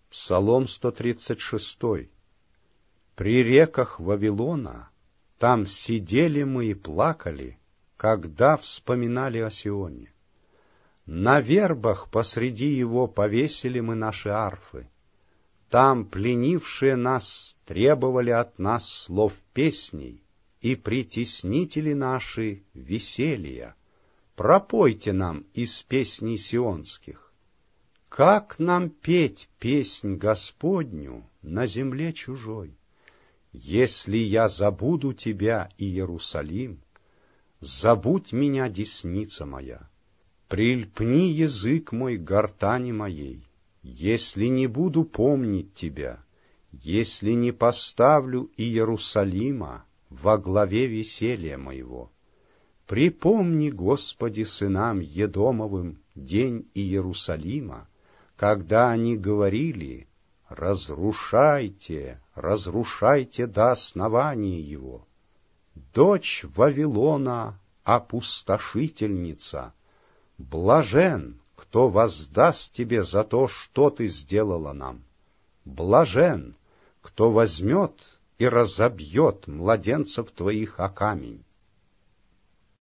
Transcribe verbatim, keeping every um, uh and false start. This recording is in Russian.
Псалом сто тридцать шесть. При реках Вавилона там сидели мы и плакали, когда вспоминали о Сионе. На вербах посреди его повесили мы наши арфы. Там пленившие нас требовали от нас слов песней, и притеснители наши веселья. Пропойте нам из песней сионских. Как нам петь песнь Господню на земле чужой? Если я забуду тебя, Иерусалим, забудь меня, десница моя. Прильпни язык мой к гортани моей, если не буду помнить тебя, если не поставлю Иерусалима во главе веселья моего. Припомни, Господи, сынам Едомовым день Иерусалима, когда они говорили: «Разрушайте, разрушайте до основания его». Дочь Вавилона, опустошительница, блажен, кто воздаст тебе за то, что ты сделала нам. Блажен, кто возьмет и разобьет младенцев твоих о камень.